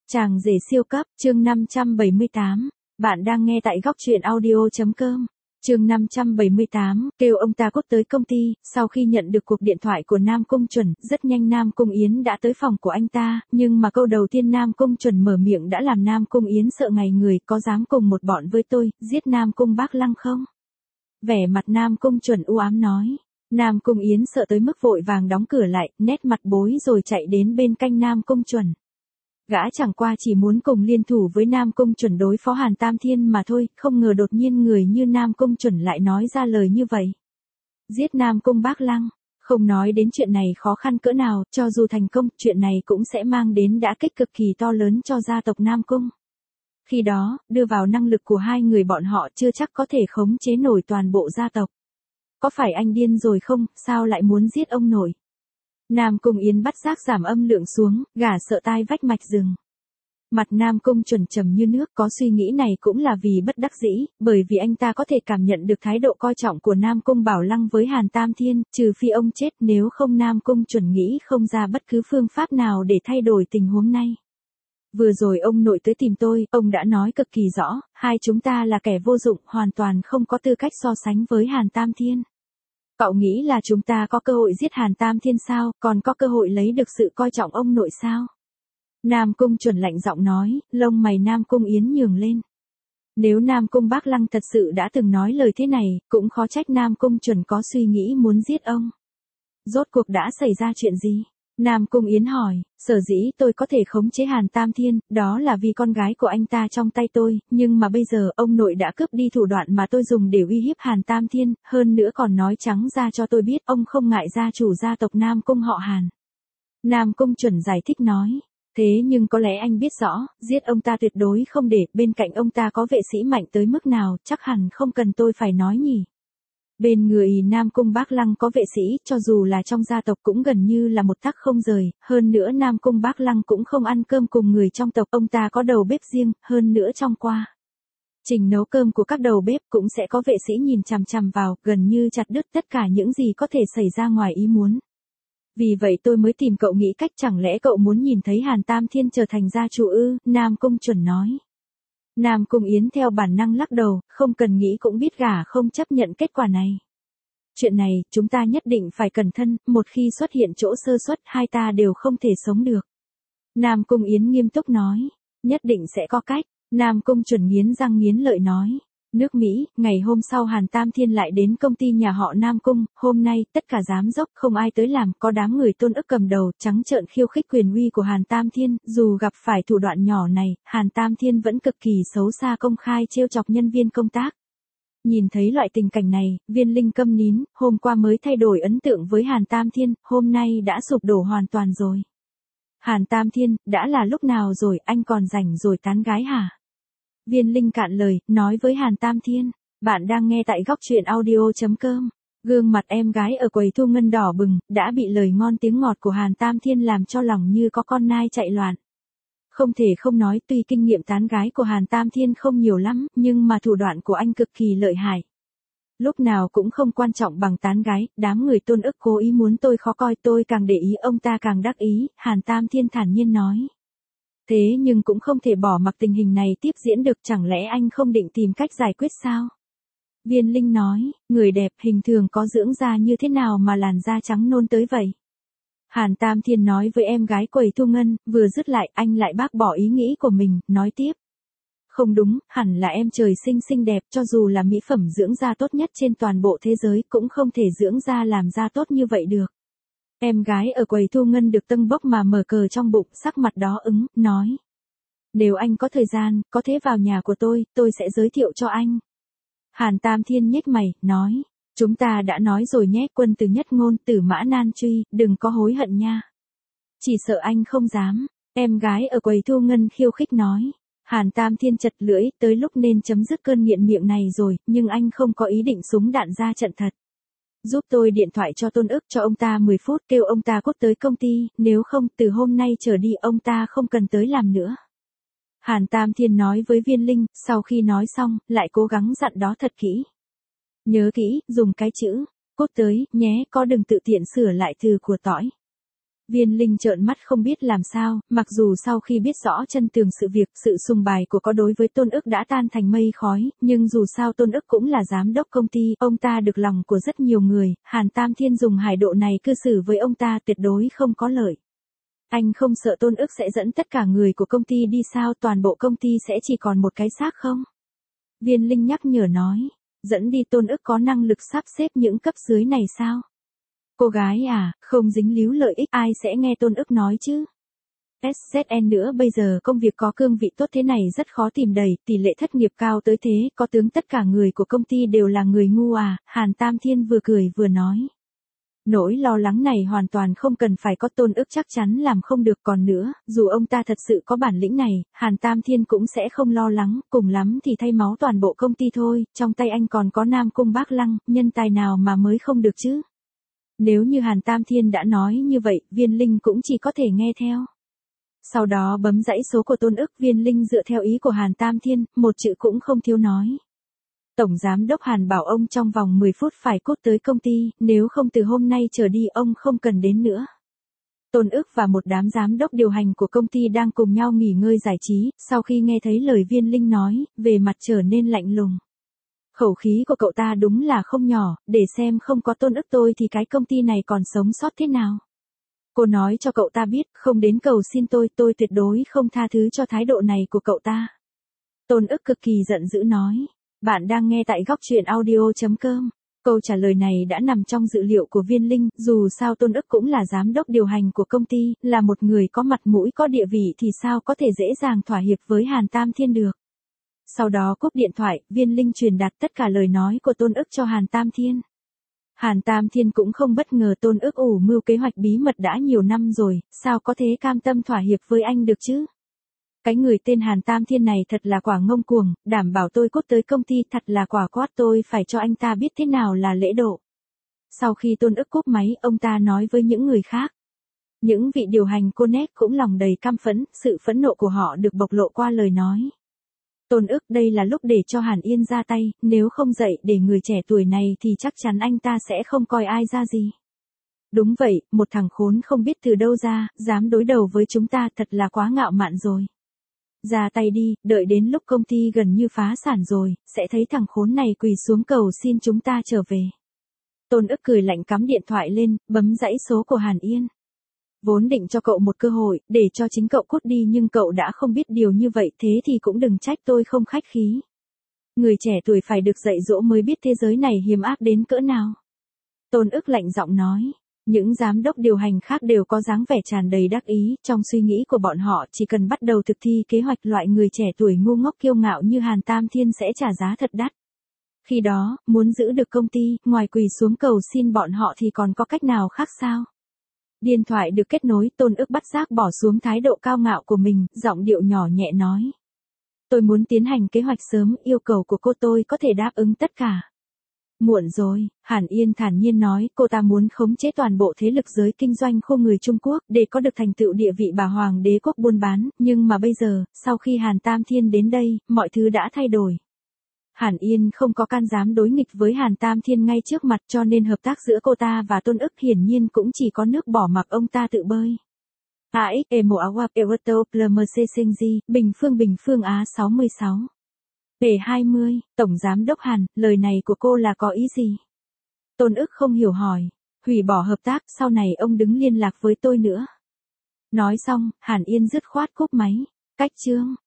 Chàng rể siêu cấp, chương 578. Bạn đang nghe tại góc truyện audio.com. Chương 578, kêu ông ta cút tới công ty. Sau khi nhận được cuộc điện thoại của Nam Cung Chuẩn, rất nhanh Nam Cung Yến đã tới phòng của anh ta, nhưng mà câu đầu tiên Nam Cung Chuẩn mở miệng đã làm Nam Cung Yến sợ ngày người. Có dám cùng một bọn với tôi, giết Nam Cung Bác Lăng không? Vẻ mặt Nam Cung Chuẩn u ám nói. Nam Cung Yến sợ tới mức vội vàng đóng cửa lại, nét mặt bối rồi chạy đến bên cạnh Nam Cung Chuẩn. Gã chẳng qua chỉ muốn cùng liên thủ với Nam Cung Chuẩn đối phó Hàn Tam Thiên mà thôi, không ngờ đột nhiên người như Nam Cung Chuẩn lại nói ra lời như vậy. Giết Nam Cung Bác Lăng, không nói đến chuyện này khó khăn cỡ nào, cho dù thành công, chuyện này cũng sẽ mang đến đả kích cực kỳ to lớn cho gia tộc Nam Cung. Khi đó, đưa vào năng lực của hai người bọn họ chưa chắc có thể khống chế nổi toàn bộ gia tộc. Có phải anh điên rồi không, sao lại muốn giết ông nội? Nam Cung Yến bắt giác giảm âm lượng xuống, gả sợ tai vách mạch rừng. Mặt Nam Cung Chuẩn trầm như nước, có suy nghĩ này cũng là vì bất đắc dĩ, bởi vì anh ta có thể cảm nhận được thái độ coi trọng của Nam Cung Bảo Lăng với Hàn Tam Thiên, trừ phi ông chết, nếu không Nam Cung Chuẩn nghĩ không ra bất cứ phương pháp nào để thay đổi tình huống này. Vừa rồi ông nội tới tìm tôi, ông đã nói cực kỳ rõ, hai chúng ta là kẻ vô dụng, hoàn toàn không có tư cách so sánh với Hàn Tam Thiên. Cậu nghĩ là chúng ta có cơ hội giết Hàn Tam Thiên sao, còn có cơ hội lấy được sự coi trọng ông nội sao? Nam Cung Chuẩn lạnh giọng nói, lông mày Nam Cung Yến nhướng lên. Nếu Nam Cung Bác Lăng thật sự đã từng nói lời thế này, cũng khó trách Nam Cung Chuẩn có suy nghĩ muốn giết ông. Rốt cuộc đã xảy ra chuyện gì? Nam Cung Yến hỏi, sở dĩ tôi có thể khống chế Hàn Tam Thiên, đó là vì con gái của anh ta trong tay tôi, nhưng mà bây giờ ông nội đã cướp đi thủ đoạn mà tôi dùng để uy hiếp Hàn Tam Thiên, hơn nữa còn nói trắng ra cho tôi biết ông không ngại gia chủ gia tộc Nam Cung họ Hàn. Nam Cung Chuẩn giải thích nói, thế nhưng có lẽ anh biết rõ, giết ông ta tuyệt đối không để, bên cạnh ông ta có vệ sĩ mạnh tới mức nào, chắc hẳn không cần tôi phải nói nhỉ. Bên người Nam Cung Bác Lăng có vệ sĩ, cho dù là trong gia tộc cũng gần như là một tắc không rời, hơn nữa Nam Cung Bác Lăng cũng không ăn cơm cùng người trong tộc, ông ta có đầu bếp riêng, hơn nữa trong qua trình nấu cơm của các đầu bếp cũng sẽ có vệ sĩ nhìn chằm chằm vào, gần như chặt đứt tất cả những gì có thể xảy ra ngoài ý muốn. Vì vậy tôi mới tìm cậu nghĩ cách, chẳng lẽ cậu muốn nhìn thấy Hàn Tam Thiên trở thành gia chủ ư? Nam Cung Chuẩn nói. Nam Cung Yến theo bản năng lắc đầu, không cần nghĩ cũng biết gả không chấp nhận kết quả này. Chuyện này, chúng ta nhất định phải cẩn thận, một khi xuất hiện chỗ sơ suất, hai ta đều không thể sống được. Nam Cung Yến nghiêm túc nói, nhất định sẽ có cách. Nam Cung Chuẩn nghiến răng nghiến lợi nói. Nước Mỹ, ngày hôm sau Hàn Tam Thiên lại đến công ty nhà họ Nam Cung, hôm nay, tất cả giám dốc, không ai tới làm, có đám người Tôn Ức cầm đầu, trắng trợn khiêu khích quyền uy của Hàn Tam Thiên, dù gặp phải thủ đoạn nhỏ này, Hàn Tam Thiên vẫn cực kỳ xấu xa công khai trêu chọc nhân viên công tác. Nhìn thấy loại tình cảnh này, Viên Linh câm nín, hôm qua mới thay đổi ấn tượng với Hàn Tam Thiên, hôm nay đã sụp đổ hoàn toàn rồi. Hàn Tam Thiên, đã là lúc nào rồi, anh còn rảnh rồi tán gái hả? Viên Linh cạn lời, nói với Hàn Tam Thiên, bạn đang nghe tại góc truyện audio.com. Gương mặt em gái ở quầy thu ngân đỏ bừng, đã bị lời ngon tiếng ngọt của Hàn Tam Thiên làm cho lòng như có con nai chạy loạn. Không thể không nói, tuy kinh nghiệm tán gái của Hàn Tam Thiên không nhiều lắm, nhưng mà thủ đoạn của anh cực kỳ lợi hại. Lúc nào cũng không quan trọng bằng tán gái, đám người Tôn Ức cố ý muốn tôi khó coi, tôi càng để ý ông ta càng đắc ý, Hàn Tam Thiên thản nhiên nói. Thế nhưng cũng không thể bỏ mặc tình hình này tiếp diễn được, chẳng lẽ anh không định tìm cách giải quyết sao? Viên Linh nói, người đẹp hình thường có dưỡng da như thế nào mà làn da trắng nôn tới vậy? Hàn Tam Thiên nói với em gái quầy thu ngân, vừa dứt lại anh lại bác bỏ ý nghĩ của mình, nói tiếp. Không đúng, hẳn là em trời sinh xinh đẹp, cho dù là mỹ phẩm dưỡng da tốt nhất trên toàn bộ thế giới cũng không thể dưỡng da làm da tốt như vậy được. Em gái ở quầy thu ngân được tâng bốc mà mở cờ trong bụng, sắc mặt đó ứng, nói. Nếu anh có thời gian, có thể vào nhà của tôi sẽ giới thiệu cho anh. Hàn Tam Thiên nhếch mày, nói. Chúng ta đã nói rồi nhé, quân từ nhất ngôn, tử mã nan truy, đừng có hối hận nha. Chỉ sợ anh không dám. Em gái ở quầy thu ngân khiêu khích nói. Hàn Tam Thiên chật lưỡi, tới lúc nên chấm dứt cơn nghiện miệng này rồi, nhưng anh không có ý định súng đạn ra trận thật. Giúp tôi điện thoại cho Tôn Ức, cho ông ta 10 phút, kêu ông ta cút tới công ty, nếu không, từ hôm nay trở đi ông ta không cần tới làm nữa. Hàn Tam Thiên nói với Viên Linh, sau khi nói xong, lại cố gắng dặn đó thật kỹ. Nhớ kỹ, dùng cái chữ, cút tới, nhé, có đừng tự tiện sửa lại từ của tỏi. Viên Linh trợn mắt không biết làm sao, mặc dù sau khi biết rõ chân tường sự việc, sự sùng bài của có đối với Tôn Ức đã tan thành mây khói, nhưng dù sao Tôn Ức cũng là giám đốc công ty, ông ta được lòng của rất nhiều người, Hàn Tam Thiên dùng hải độ này cư xử với ông ta tuyệt đối không có lợi. Anh không sợ Tôn Ức sẽ dẫn tất cả người của công ty đi sao, toàn bộ công ty sẽ chỉ còn một cái xác không? Viên Linh nhắc nhở nói, dẫn đi Tôn Ức có năng lực sắp xếp những cấp dưới này sao? Cô gái à, không dính líu lợi ích ai sẽ nghe Tôn Ức nói chứ? SZN nữa bây giờ công việc có cương vị tốt thế này rất khó tìm đầy, tỷ lệ thất nghiệp cao tới thế, có tướng tất cả người của công ty đều là người ngu à, Hàn Tam Thiên vừa cười vừa nói. Nỗi lo lắng này hoàn toàn không cần phải có, Tôn Ức chắc chắn làm không được, còn nữa, dù ông ta thật sự có bản lĩnh này, Hàn Tam Thiên cũng sẽ không lo lắng, cùng lắm thì thay máu toàn bộ công ty thôi, trong tay anh còn có Nam Cung Bác Lăng, nhân tài nào mà mới không được chứ. Nếu như Hàn Tam Thiên đã nói như vậy, Viên Linh cũng chỉ có thể nghe theo. Sau đó bấm dãy số của Tôn Ức, Viên Linh dựa theo ý của Hàn Tam Thiên, một chữ cũng không thiếu nói. Tổng giám đốc Hàn bảo ông trong vòng 10 phút phải cút tới công ty, nếu không từ hôm nay trở đi ông không cần đến nữa. Tôn Ức và một đám giám đốc điều hành của công ty đang cùng nhau nghỉ ngơi giải trí, sau khi nghe thấy lời Viên Linh nói, về mặt trở nên lạnh lùng. Khẩu khí của cậu ta đúng là không nhỏ, để xem không có Tôn Ức tôi thì cái công ty này còn sống sót thế nào. Cô nói cho cậu ta biết, không đến cầu xin tôi tuyệt đối không tha thứ cho thái độ này của cậu ta. Tôn Ức cực kỳ giận dữ nói. Bạn đang nghe tại góc truyện audio.com. Câu trả lời này đã nằm trong dự liệu của Viên Linh, dù sao Tôn Ức cũng là giám đốc điều hành của công ty, là một người có mặt mũi có địa vị thì sao có thể dễ dàng thỏa hiệp với Hàn Tam Thiên được. Sau đó cúp điện thoại, Viên Linh truyền đạt tất cả lời nói của Tôn Ức cho Hàn Tam Thiên. Hàn Tam Thiên cũng không bất ngờ Tôn Ức ủ mưu kế hoạch bí mật đã nhiều năm rồi, sao có thế cam tâm thỏa hiệp với anh được chứ? Cái người tên Hàn Tam Thiên này thật là quả ngông cuồng, đảm bảo tôi cút tới công ty thật là quả quát, tôi phải cho anh ta biết thế nào là lễ độ. Sau khi Tôn Ức cúp máy, ông ta nói với những người khác. Những vị điều hành Connect cũng lòng đầy căm phẫn, sự phẫn nộ của họ được bộc lộ qua lời nói. Tôn Ức, đây là lúc để cho Hàn Yên ra tay, nếu không dậy để người trẻ tuổi này thì chắc chắn anh ta sẽ không coi ai ra gì. Đúng vậy, một thằng khốn không biết từ đâu ra, dám đối đầu với chúng ta thật là quá ngạo mạn rồi. Ra tay đi, đợi đến lúc công ty gần như phá sản rồi, sẽ thấy thằng khốn này quỳ xuống cầu xin chúng ta trở về. Tôn Ức cười lạnh cắm điện thoại lên, bấm dãy số của Hàn Yên. Vốn định cho cậu một cơ hội, để cho chính cậu cút đi nhưng cậu đã không biết điều như vậy, thế thì cũng đừng trách tôi không khách khí. Người trẻ tuổi phải được dạy dỗ mới biết thế giới này hiểm ác đến cỡ nào. Tôn Ức lạnh giọng nói. Những giám đốc điều hành khác đều có dáng vẻ tràn đầy đắc ý, trong suy nghĩ của bọn họ chỉ cần bắt đầu thực thi kế hoạch, loại người trẻ tuổi ngu ngốc kiêu ngạo như Hàn Tam Thiên sẽ trả giá thật đắt. Khi đó, muốn giữ được công ty, ngoài quỳ xuống cầu xin bọn họ thì còn có cách nào khác sao? Điện thoại được kết nối, Tôn Ức bất giác bỏ xuống thái độ cao ngạo của mình, giọng điệu nhỏ nhẹ nói. Tôi muốn tiến hành kế hoạch sớm, yêu cầu của cô tôi có thể đáp ứng tất cả. Muộn rồi, Hàn Yên thản nhiên nói, cô ta muốn khống chế toàn bộ thế lực giới kinh doanh khu người Trung Quốc, để có được thành tựu địa vị bà hoàng đế quốc buôn bán, nhưng mà bây giờ, sau khi Hàn Tam Thiên đến đây, mọi thứ đã thay đổi. Hàn Yên không có can đảm đối nghịch với Hàn Tam Thiên ngay trước mặt, cho nên hợp tác giữa cô ta và Tôn Ức hiển nhiên cũng chỉ có nước bỏ mặc ông ta tự bơi. AXEMOAWAP Everto Plummersenji, Bình Phương Á 66. P20, Tổng Giám đốc Hàn, lời này của cô là có ý gì? Tôn Ức không hiểu hỏi. Hủy bỏ hợp tác, sau này ông đừng liên lạc với tôi nữa. Nói xong, Hàn Yên dứt khoát cúp máy. Cách chương.